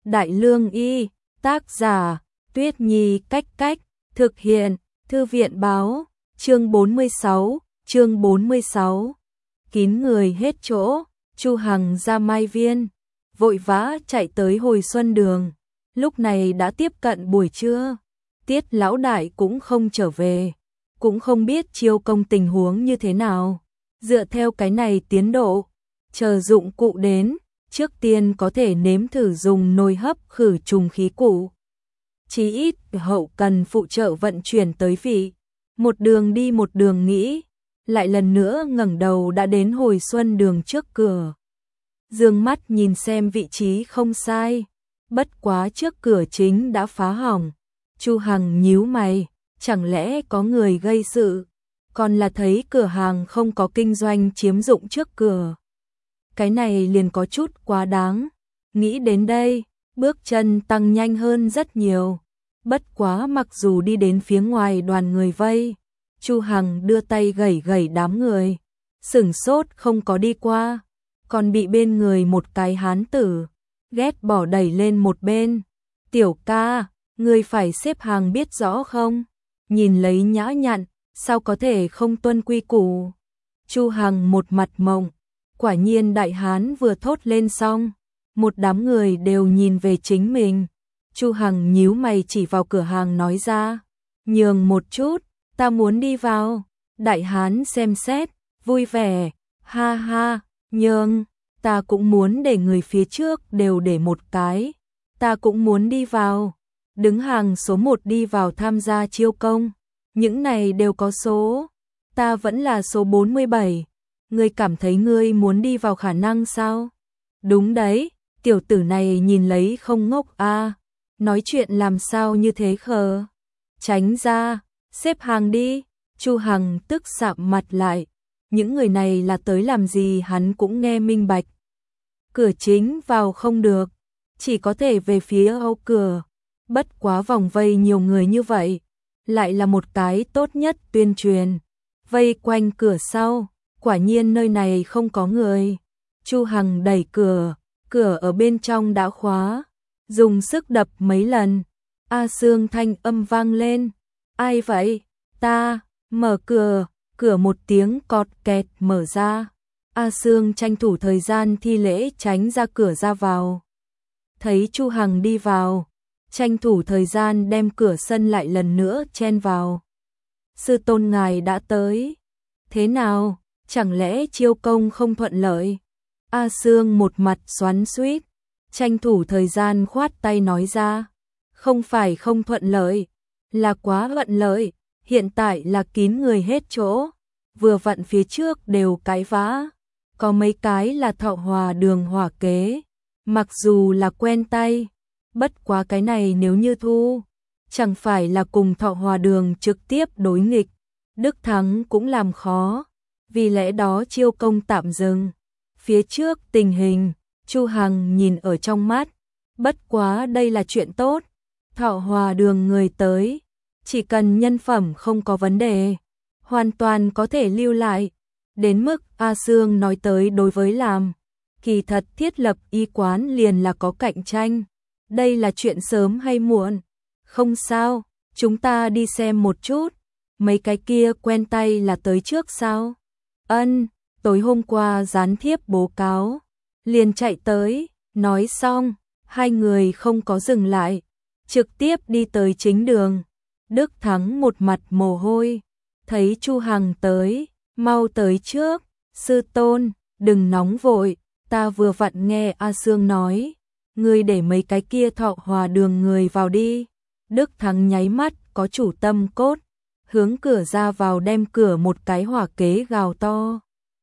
Đại Lương Y, tác giả, Tuyết Nhi Cách Cách, thực hiện, Thư viện báo, chương 46, kín người hết chỗ, Chu Hằng ra Mai Viên, vội vã chạy tới Hồi Xuân Đường, lúc này đã tiếp cận buổi trưa, Tiết lão đại cũng không trở về, cũng không biết Chiêu Công tình huống như thế nào, dựa theo cái này tiến độ, chờ dụng cụ đến, trước tiên có thể nếm thử dùng nồi hấp khử trùng khí cụ. Chí ít hậu cần phụ trợ vận chuyển tới vị, một đường đi một đường nghĩ, lại lần nữa ngẩng đầu đã đến Hồi Xuân Đường trước cửa. Dương mắt nhìn xem vị trí không sai, bất quá trước cửa chính đã phá hỏng. Chu Hằng nhíu mày, chẳng lẽ có người gây sự, còn là thấy cửa hàng không có kinh doanh chiếm dụng trước cửa. Cái này liền có chút quá đáng, nghĩ đến đây, bước chân tăng nhanh hơn rất nhiều. Bất quá mặc dù đi đến phía ngoài đoàn người vây, Chu Hằng đưa tay gẩy gẩy đám người, sửng sốt không có đi qua, còn bị bên người một cái hán tử ghét bỏ đẩy lên một bên. Tiểu ca, người phải xếp hàng biết rõ không? Nhìn lấy nhã nhặn, sao có thể không tuân quy củ? Chu Hằng một mặt mộng, quả nhiên đại hán vừa thốt lên xong, một đám người đều nhìn về chính mình. Chu Hằng nhíu mày chỉ vào cửa hàng nói ra, nhường một chút, ta muốn đi vào. Đại hán xem xét, vui vẻ, ha ha, nhường, ta cũng muốn để người phía trước đều để một cái, ta cũng muốn đi vào. Đứng hàng số 1 đi vào tham gia chiêu công, những này đều có số, ta vẫn là số 47, ngươi cảm thấy ngươi muốn đi vào khả năng sao? Đúng đấy, tiểu tử này nhìn lấy không ngốc a, nói chuyện làm sao như thế khờ. Tránh ra, xếp hàng đi. Chu Hằng tức sạm mặt lại, những người này là tới làm gì hắn cũng nghe minh bạch. Cửa chính vào không được, chỉ có thể về phía âu cửa. Bất quá vòng vây nhiều người như vậy, lại là một cái tốt nhất tuyên truyền. Vây quanh cửa sau, quả nhiên nơi này không có người. Chu Hằng đẩy cửa, cửa ở bên trong đã khóa, dùng sức đập mấy lần. A Sương thanh âm vang lên, ai vậy? Ta, mở cửa, cửa một tiếng cọt kẹt mở ra. A Sương tranh thủ thời gian thi lễ tránh ra cửa ra vào. Thấy Chu Hằng đi vào, tranh thủ thời gian đem cửa sân lại lần nữa chen vào. Sư tôn ngài đã tới. Thế nào, chẳng lẽ chiêu công không thuận lợi? A Sương một mặt xoắn xuýt, tranh thủ thời gian khoát tay nói ra, không phải không thuận lợi, là quá vận lợi, hiện tại là kín người hết chỗ, vừa vặn phía trước đều cãi vã, có mấy cái là Thọ Hòa Đường hỏa kế, mặc dù là quen tay, bất quá cái này nếu như thu, chẳng phải là cùng Thọ Hòa Đường trực tiếp đối nghịch, Đức Thắng cũng làm khó, vì lẽ đó chiêu công tạm dừng. Phía trước tình hình, Chu Hằng nhìn ở trong mắt, bất quá đây là chuyện tốt, Thọ Hòa Đường người tới, chỉ cần nhân phẩm không có vấn đề, hoàn toàn có thể lưu lại, đến mức A Sương nói tới đối với làm, kỳ thật thiết lập y quán liền là có cạnh tranh, đây là chuyện sớm hay muộn, không sao, chúng ta đi xem một chút, mấy cái kia quen tay là tới trước sao? Ân, tối hôm qua gián thiếp bố cáo, liền chạy tới, nói xong, hai người không có dừng lại, trực tiếp đi tới chính đường. Đức Thắng một mặt mồ hôi, thấy Chu Hằng tới, mau tới trước, sư tôn, đừng nóng vội, ta vừa vặn nghe A Sương nói, ngươi để mấy cái kia Thọ Hòa Đường người vào đi. Đức Thắng nháy mắt có chủ tâm cốt, hướng cửa ra vào đem cửa một cái hỏa kế gào to.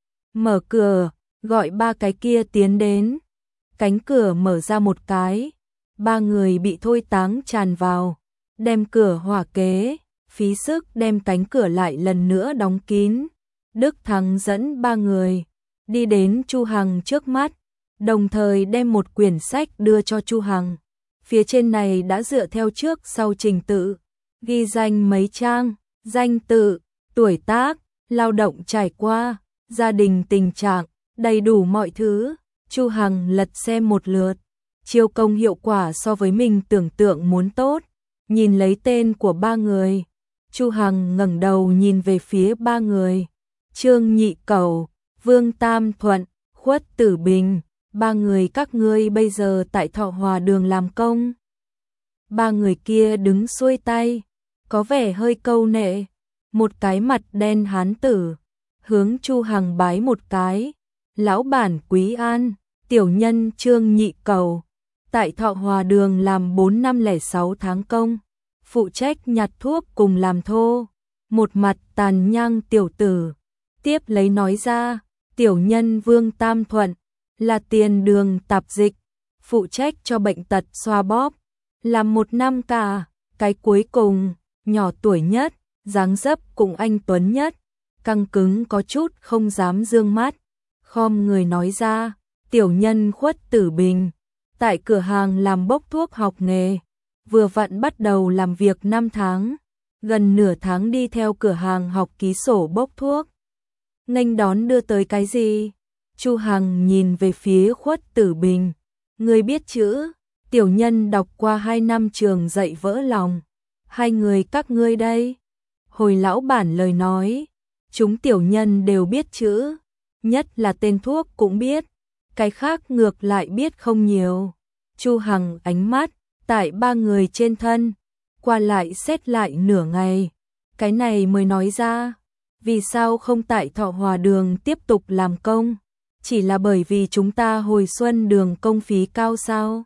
Mở cửa, gọi ba cái kia tiến đến. Cánh cửa mở ra một cái, ba người bị thôi táng tràn vào, đem cửa hỏa kế, phí sức đem cánh cửa lại lần nữa đóng kín. Đức Thắng dẫn ba người đi đến Chu Hằng trước mắt, đồng thời đem một quyển sách đưa cho Chu Hằng. Phía trên này đã dựa theo trước sau trình tự, ghi danh mấy trang, danh tự, tuổi tác, lao động trải qua, gia đình tình trạng, đầy đủ mọi thứ. Chu Hằng lật xem một lượt, chiêu công hiệu quả so với mình tưởng tượng muốn tốt. Nhìn lấy tên của ba người, Chu Hằng ngẩng đầu nhìn về phía ba người. Trương Nhị Cẩu, Vương Tam Thuận, Khuất Tử Bình, ba người các ngươi bây giờ tại Thọ Hòa Đường làm công. Ba người kia đứng xuôi tay, có vẻ hơi câu nệ, một cái mặt đen hán tử, hướng Chu Hằng bái một cái. Lão bản Quý An, tiểu nhân Trương Nhị Cẩu, tại Thọ Hòa Đường làm 4 năm 06 tháng công, phụ trách nhặt thuốc cùng làm thô. Một mặt tàn nhang tiểu tử tiếp lấy nói ra, tiểu nhân Vương Tam Thuận, là tiền đường tạp dịch, phụ trách cho bệnh tật xoa bóp, làm 1 năm cả. Cái cuối cùng, nhỏ tuổi nhất, dáng dấp cùng anh tuấn nhất, căng cứng có chút không dám dương mắt, khom người nói ra, tiểu nhân Khuất Tử Bình, tại cửa hàng làm bốc thuốc học nghề, vừa vặn bắt đầu làm việc 5 tháng, gần nửa tháng đi theo cửa hàng học ký sổ bốc thuốc. Nghênh đón đưa tới cái gì? Chu Hằng nhìn về phía Khuất Tử Bình, người biết chữ, tiểu nhân đọc qua 2 năm trường dạy vỡ lòng. Hai người các ngươi đây? Hồi lão bản lời nói, chúng tiểu nhân đều biết chữ, nhất là tên thuốc cũng biết, cái khác ngược lại biết không nhiều. Chu Hằng ánh mắt tại ba người trên thân, qua lại xét lại nửa ngày, cái này mới nói ra, vì sao không tại Thọ Hòa Đường tiếp tục làm công, chỉ là bởi vì chúng ta hồi xuân đường công phí cao sao?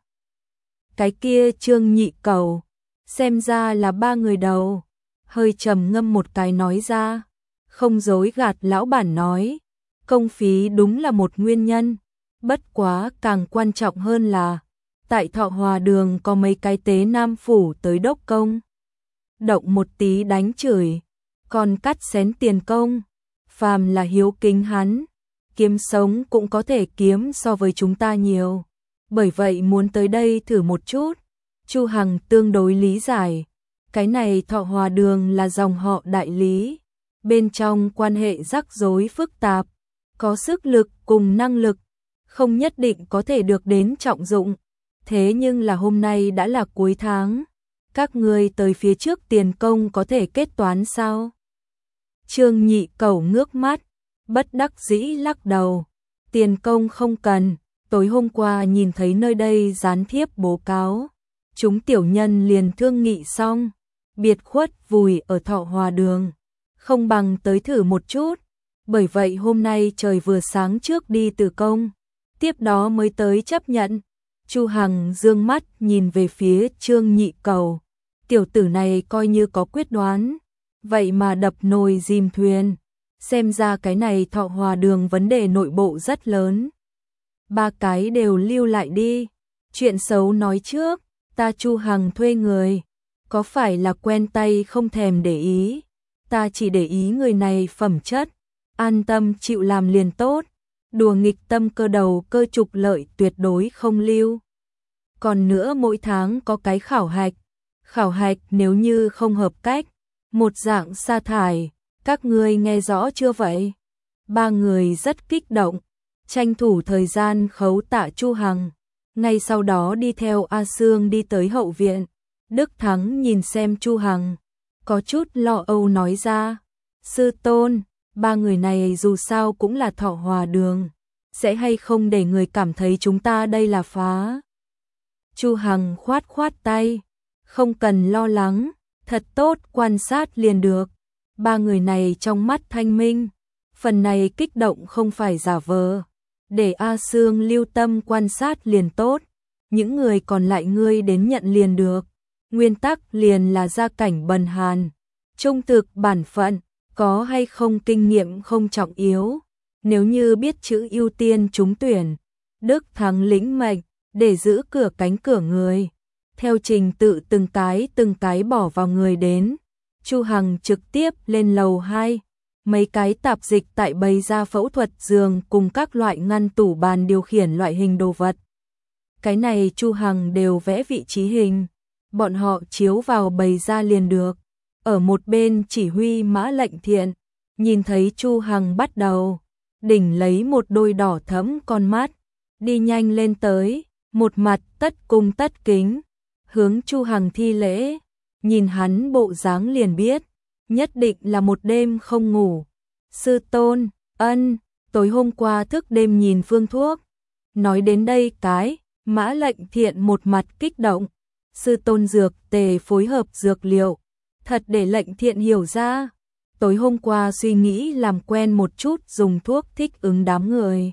Cái kia Trương Nhị Cẩu, xem ra là ba người đầu, hơi trầm ngâm một cái nói ra, không dối gạt lão bản nói, công phí đúng là một nguyên nhân, bất quá càng quan trọng hơn là, tại Thọ Hòa Đường có mấy cái tế nam phủ tới đốc công, động một tí đánh chửi, còn cắt xén tiền công, phàm là hiếu kính hắn, kiếm sống cũng có thể kiếm so với chúng ta nhiều, bởi vậy muốn tới đây thử một chút. Chu Hằng tương đối lý giải, cái này Thọ Hòa Đường là dòng họ đại lý, bên trong quan hệ rắc rối phức tạp, có sức lực cùng năng lực, không nhất định có thể được đến trọng dụng. Thế nhưng là hôm nay đã là cuối tháng, các ngươi tới phía trước tiền công có thể kết toán sao? Trương Nhị Cẩu ngước mắt, bất đắc dĩ lắc đầu, tiền công không cần, tối hôm qua nhìn thấy nơi đây dán thiếp bố cáo, chúng tiểu nhân liền thương nghị xong, biệt khuất vùi ở Thọ Hòa Đường, không bằng tới thử một chút, bởi vậy hôm nay trời vừa sáng trước đi từ công, tiếp đó mới tới chấp nhận. Chu Hằng dương mắt nhìn về phía Trương Nhị Cẩu, tiểu tử này coi như có quyết đoán, vậy mà đập nồi dìm thuyền, xem ra cái này Thọ Hòa Đường vấn đề nội bộ rất lớn. Ba cái đều lưu lại đi, chuyện xấu nói trước, ta Chu Hằng thuê người, có phải là quen tay không thèm để ý, ta chỉ để ý người này phẩm chất, an tâm chịu làm liền tốt, đùa nghịch tâm cơ đầu cơ trục lợi tuyệt đối không lưu. Còn nữa mỗi tháng có cái khảo hạch nếu như không hợp cách, một dạng sa thải, các ngươi nghe rõ chưa vậy? Ba người rất kích động, tranh thủ thời gian khấu tạ Chu Hằng, ngay sau đó đi theo A Sương đi tới hậu viện. Đức Thắng nhìn xem Chu Hằng, có chút lo âu nói ra, sư tôn, ba người này dù sao cũng là Thọ Hòa Đường, sẽ hay không để người cảm thấy chúng ta đây là phá? Chu Hằng khoát khoát tay, không cần lo lắng, thật tốt quan sát liền được, ba người này trong mắt thanh minh, phần này kích động không phải giả vờ, để A Sương lưu tâm quan sát liền tốt, những người còn lại ngươi đến nhận liền được. Nguyên tắc liền là gia cảnh bần hàn, trung thực bản phận, có hay không kinh nghiệm không trọng yếu, nếu như biết chữ ưu tiên trúng tuyển. Đức Thắng lĩnh mệnh, để giữ cửa cánh cửa người, theo trình tự từng cái bỏ vào người đến. Chu Hằng trực tiếp lên lầu 2, mấy cái tạp dịch tại bày ra phẫu thuật giường cùng các loại ngăn tủ bàn điều khiển loại hình đồ vật. Cái này Chu Hằng đều vẽ vị trí hình, bọn họ chiếu vào bày ra liền được. Ở một bên chỉ huy Mã Lệnh Thiện, nhìn thấy Chu Hằng bắt đầu, đỉnh lấy một đôi đỏ thẫm con mắt, đi nhanh lên tới, một mặt tất cung tất kính, hướng Chu Hằng thi lễ, nhìn hắn bộ dáng liền biết, nhất định là một đêm không ngủ. Sư tôn, ân, tối hôm qua thức đêm nhìn phương thuốc. Nói đến đây cái, Mã Lệnh Thiện một mặt kích động. Sư tôn dược tề phối hợp dược liệu, thật để Lệnh Thiện hiểu ra. Tối hôm qua suy nghĩ làm quen một chút dùng thuốc thích ứng đám người.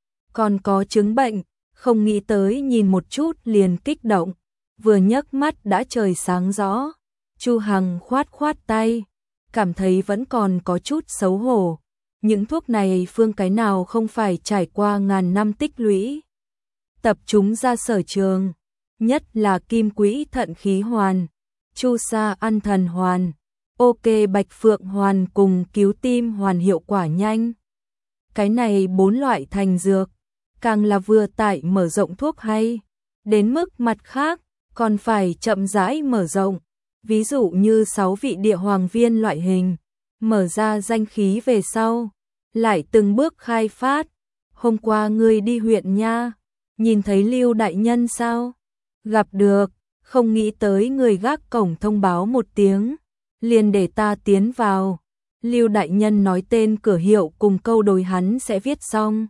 Còn có chứng bệnh, không nghĩ tới nhìn một chút liền kích động, vừa nhấc mắt đã trời sáng rõ. Chu Hằng khoát khoát tay, cảm thấy vẫn còn có chút xấu hổ. Những thuốc này phương cái nào không phải trải qua ngàn năm tích lũy. Tập chúng ra sở trường, nhất là Kim Quỹ Thận Khí Hoàn, Chu Sa Ăn Thần Hoàn, OK Bạch Phượng Hoàn cùng Cứu Tim Hoàn hiệu quả nhanh. Cái này 4 loại thành dược, càng là vừa tải mở rộng thuốc hay, đến mức mặt khác còn phải chậm rãi mở rộng. Ví dụ như 6 vị địa hoàng viên loại hình, mở ra danh khí về sau, lại từng bước khai phát. Hôm qua ngươi đi huyện nha, nhìn thấy Lưu đại nhân sao? Gặp được, không nghĩ tới người gác cổng thông báo một tiếng, liền để ta tiến vào. Lưu đại nhân nói tên cửa hiệu cùng câu đối hắn sẽ viết xong,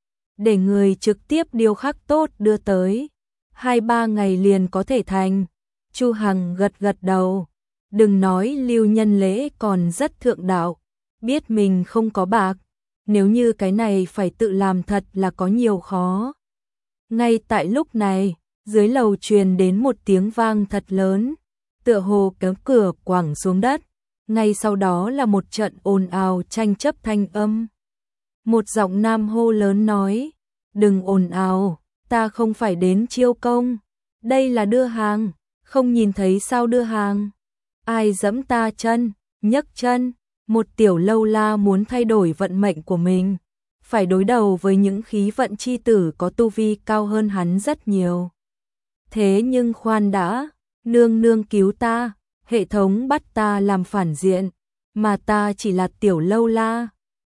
để người trực tiếp điêu khắc tốt đưa tới, 2-3 ngày liền có thể thành. Chu Hằng gật gật đầu, đừng nói Lưu nhân lễ còn rất thượng đạo, biết mình không có bạc, nếu như cái này phải tự làm thật là có nhiều khó. Ngay tại lúc này, dưới lầu truyền đến một tiếng vang thật lớn, tựa hồ kéo cửa quẳng xuống đất, ngay sau đó là một trận ồn ào tranh chấp thanh âm. Một giọng nam hô lớn nói, đừng ồn ào, ta không phải đến chiêu công, đây là đưa hàng, không nhìn thấy sao đưa hàng. Ai giẫm ta chân, nhấc chân, một tiểu lâu la muốn thay đổi vận mệnh của mình, phải đối đầu với những khí vận chi tử có tu vi cao hơn hắn rất nhiều. Thế nhưng khoan đã, nương nương cứu ta, hệ thống bắt ta làm phản diện, mà ta chỉ là tiểu lâu la,